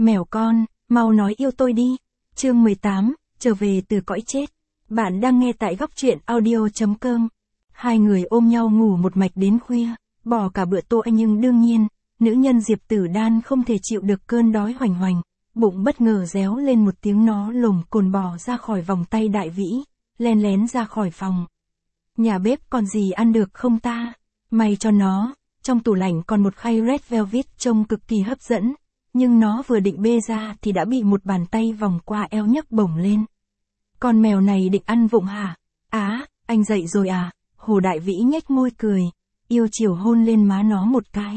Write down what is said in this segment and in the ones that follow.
Mèo con, mau nói yêu tôi đi. Chương 18, trở về từ cõi chết. Bạn đang nghe tại góc truyện audio.com. Hai người ôm nhau ngủ một mạch đến khuya, bỏ cả bữa tối nhưng đương nhiên, nữ nhân Diệp Tử Đan không thể chịu được cơn đói hoành hoành, bụng bất ngờ réo lên một tiếng, nó lồm cồn bò ra khỏi vòng tay Đại Vĩ, len lén ra khỏi phòng. Nhà bếp còn gì ăn được không ta? May cho nó, trong tủ lạnh còn một khay Red Velvet trông cực kỳ hấp dẫn, nhưng nó vừa định bê ra thì đã bị một bàn tay vòng qua eo nhấc bổng lên. Con mèo này định ăn vụng hả? Á, anh dậy rồi à? Hồ Đại Vĩ nhếch môi cười, yêu chiều hôn lên má nó một cái.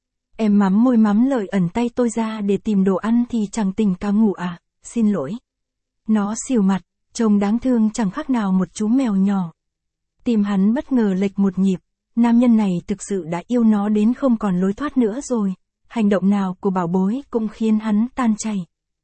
Em mắm môi mắm lợi ẩn tay tôi ra để tìm đồ ăn thì chẳng tỉnh cả ngủ à? Xin lỗi. Nó xỉu mặt, trông đáng thương chẳng khác nào một chú mèo nhỏ. Tim hắn bất ngờ lệch một nhịp, nam nhân này thực sự đã yêu nó đến không còn lối thoát nữa rồi. Hành động nào của bảo bối cũng khiến hắn tan chảy.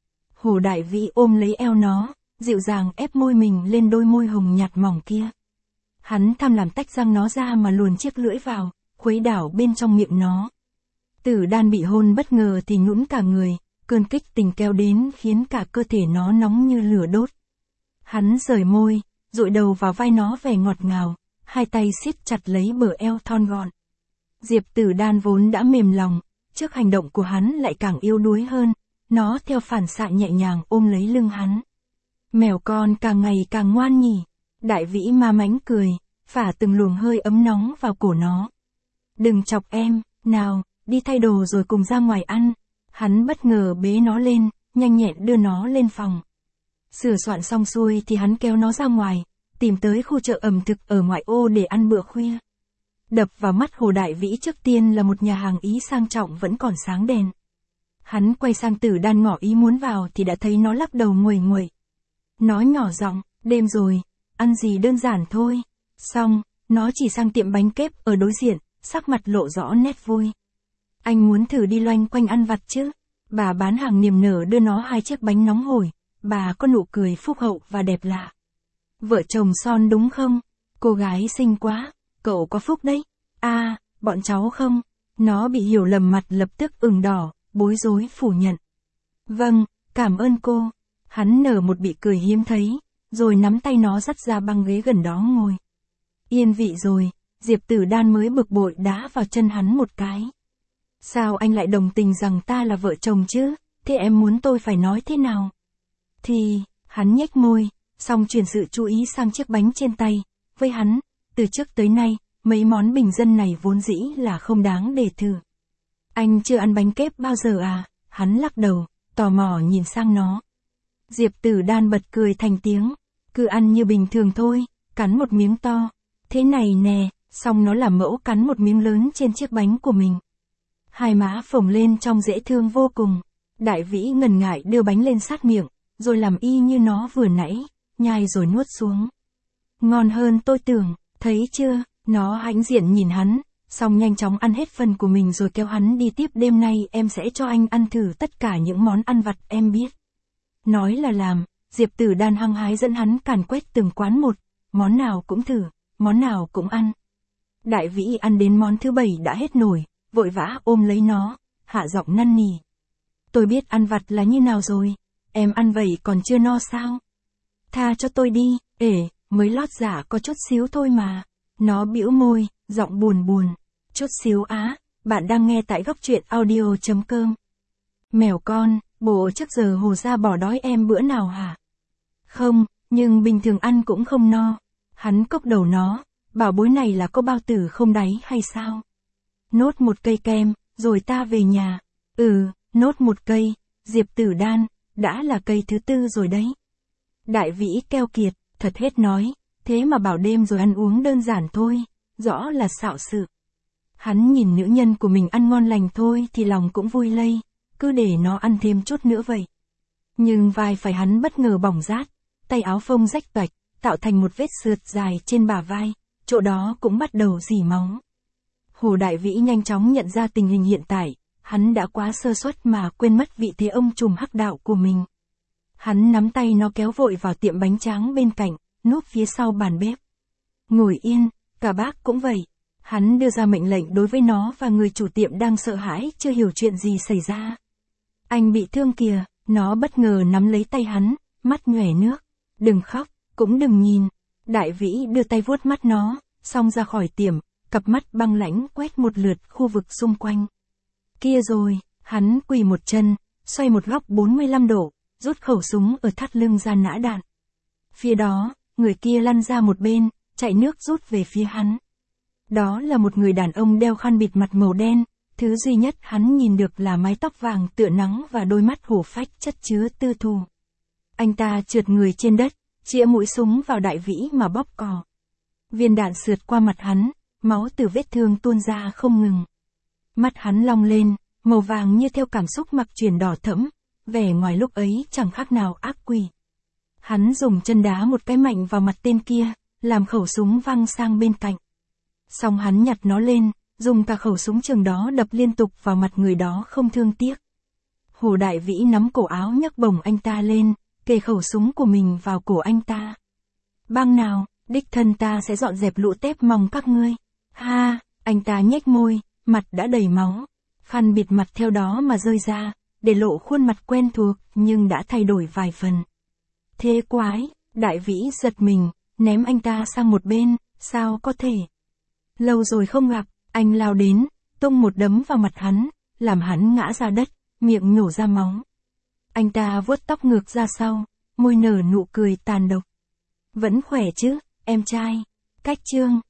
Hồ Đại Vĩ ôm lấy eo nó, dịu dàng ép môi mình lên đôi môi hồng nhạt mỏng kia. Hắn tham làm tách răng nó ra mà luồn chiếc lưỡi vào, khuấy đảo bên trong miệng nó. Tử Đan bị hôn bất ngờ thì nhũn cả người, cơn kích tình kéo đến khiến cả cơ thể nó nóng như lửa đốt. Hắn rời môi, dụi đầu vào vai nó vẻ ngọt ngào, hai tay siết chặt lấy bờ eo thon gọn. Diệp Tử Đan vốn đã mềm lòng, trước hành động của hắn lại càng yếu đuối hơn, nó theo phản xạ nhẹ nhàng ôm lấy lưng hắn. Mèo con càng ngày càng ngoan nhỉ. Đại Vĩ ma mãnh cười, phả từng luồng hơi ấm nóng vào cổ nó. Đừng chọc em, nào, đi thay đồ rồi cùng ra ngoài ăn. Hắn bất ngờ bế nó lên, nhanh nhẹn đưa nó lên phòng. Sửa soạn xong xuôi thì hắn kéo nó ra ngoài, tìm tới khu chợ ẩm thực ở ngoại ô để ăn bữa khuya. Đập vào mắt Hồ Đại Vĩ trước tiên là một nhà hàng Ý sang trọng vẫn còn sáng đèn. Hắn quay sang Tử Đan ngỏ ý muốn vào thì đã thấy nó lắc đầu nguầy nguậy. Nó nhỏ giọng, đêm rồi, ăn gì đơn giản thôi. Xong, nó chỉ sang tiệm bánh kép ở đối diện, sắc mặt lộ rõ nét vui. Anh muốn thử đi loanh quanh ăn vặt chứ? Bà bán hàng niềm nở đưa nó 2 chiếc bánh nóng hổi, bà có nụ cười phúc hậu và đẹp lạ. Vợ chồng son đúng không? Cô gái xinh quá, cậu có phúc đấy. À, bọn cháu không? Nó bị hiểu lầm, mặt lập tức ửng đỏ, bối rối phủ nhận. Vâng, cảm ơn cô. Hắn nở một bị cười hiếm thấy, rồi nắm tay nó dắt ra băng ghế gần đó ngồi. Yên vị rồi, Diệp Tử Đan mới bực bội đá vào chân hắn một cái. Sao anh lại đồng tình rằng ta là vợ chồng chứ? Thế em muốn tôi phải nói thế nào? Thì, hắn nhếch môi, xong chuyển sự chú ý sang chiếc bánh trên tay. Với hắn, từ trước tới nay, mấy món bình dân này vốn dĩ là không đáng để thử. Anh chưa ăn bánh kép bao giờ à? Hắn lắc đầu, tò mò nhìn sang nó. Diệp Tử Đan bật cười thành tiếng. Cứ ăn như bình thường thôi, cắn một miếng to. Thế này nè, xong nó làm mẫu cắn một miếng lớn trên chiếc bánh của mình. Hai má phồng lên trông dễ thương vô cùng. Đại Vĩ ngần ngại đưa bánh lên sát miệng, rồi làm y như nó vừa nãy, nhai rồi nuốt xuống. Ngon hơn tôi tưởng, thấy chưa? Nó hãnh diện nhìn hắn, xong nhanh chóng ăn hết phần của mình rồi kéo hắn đi tiếp. Đêm nay em sẽ cho anh ăn thử tất cả những món ăn vặt em biết. Nói là làm, Diệp Tử Đan hăng hái dẫn hắn càn quét từng quán một, món nào cũng thử, món nào cũng ăn. Đại Vĩ ăn đến món thứ 7 đã hết nổi, vội vã ôm lấy nó, hạ giọng năn nỉ. Tôi biết ăn vặt là như nào rồi, em ăn vậy còn chưa no sao? Tha cho tôi đi, mới lót dạ có chút xíu thôi mà. Nó bĩu môi, giọng buồn buồn. Chút xíu á, bạn đang nghe tại góc truyện audio.com. Mèo con, bộ trước giờ Hồ gia bỏ đói em bữa nào hả? Không, nhưng bình thường ăn cũng không no. Hắn cốc đầu nó, bảo bối này là có bao tử không đáy hay sao? Nốt một cây kem, rồi ta về nhà. Nốt một cây, Diệp Tử Đan, đã là cây thứ 4 rồi đấy. Đại Vĩ keo kiệt, thật hết nói, thế mà bảo đêm rồi ăn uống đơn giản thôi, rõ là xạo sự. Hắn nhìn nữ nhân của mình ăn ngon lành thôi thì lòng cũng vui lây, cứ để nó ăn thêm chút nữa vậy. Nhưng vai phải hắn bất ngờ bỏng rát, tay áo phông rách toạch, tạo thành một vết sượt dài trên bả vai, chỗ đó cũng bắt đầu rỉ máu. Hồ Đại Vĩ nhanh chóng nhận ra tình hình hiện tại, hắn đã quá sơ suất mà quên mất vị thế ông trùm hắc đạo của mình. Hắn nắm tay nó kéo vội vào tiệm bánh tráng bên cạnh, núp phía sau bàn bếp. Ngồi yên, cả bác cũng vậy. Hắn đưa ra mệnh lệnh đối với nó và người chủ tiệm đang sợ hãi chưa hiểu chuyện gì xảy ra. Anh bị thương kìa, nó bất ngờ nắm lấy tay hắn, mắt nhòe nước. Đừng khóc, cũng đừng nhìn. Đại Vĩ đưa tay vuốt mắt nó, xong ra khỏi tiệm, cặp mắt băng lãnh quét một lượt khu vực xung quanh. Kia rồi, hắn quỳ một chân, xoay một góc 45 độ, rút khẩu súng ở thắt lưng ra nã đạn. Phía đó, người kia lăn ra một bên, chạy nước rút về phía hắn. Đó là một người đàn ông đeo khăn bịt mặt màu đen, thứ duy nhất hắn nhìn được là mái tóc vàng tựa nắng và đôi mắt hổ phách chất chứa tư thù. Anh ta trượt người trên đất, chĩa mũi súng vào Đại Vĩ mà bóp cò. Viên đạn sượt qua mặt hắn, máu từ vết thương tuôn ra không ngừng. Mắt hắn long lên, màu vàng như theo cảm xúc mặc chuyển đỏ thẫm, vẻ ngoài lúc ấy chẳng khác nào ác quỷ. Hắn dùng chân đá một cái mạnh vào mặt tên kia, làm khẩu súng văng sang bên cạnh. Xong hắn nhặt nó lên, dùng cả khẩu súng trường đó đập liên tục vào mặt người đó không thương tiếc. Hồ Đại Vĩ nắm cổ áo nhấc bổng anh ta lên, kề khẩu súng của mình vào cổ anh ta. Bang nào, đích thân ta sẽ dọn dẹp lũ tép mong các ngươi. Ha, anh ta nhếch môi, mặt đã đầy máu. Khăn bịt mặt theo đó mà rơi ra, để lộ khuôn mặt quen thuộc nhưng đã thay đổi vài phần. Thế quái, Đại Vĩ giật mình, ném anh ta sang một bên, sao có thể. Lâu rồi không gặp, anh lao đến, tung một đấm vào mặt hắn, làm hắn ngã ra đất, miệng nhổ ra máu. Anh ta vuốt tóc ngược ra sau, môi nở nụ cười tàn độc. Vẫn khỏe chứ, em trai. Cách chương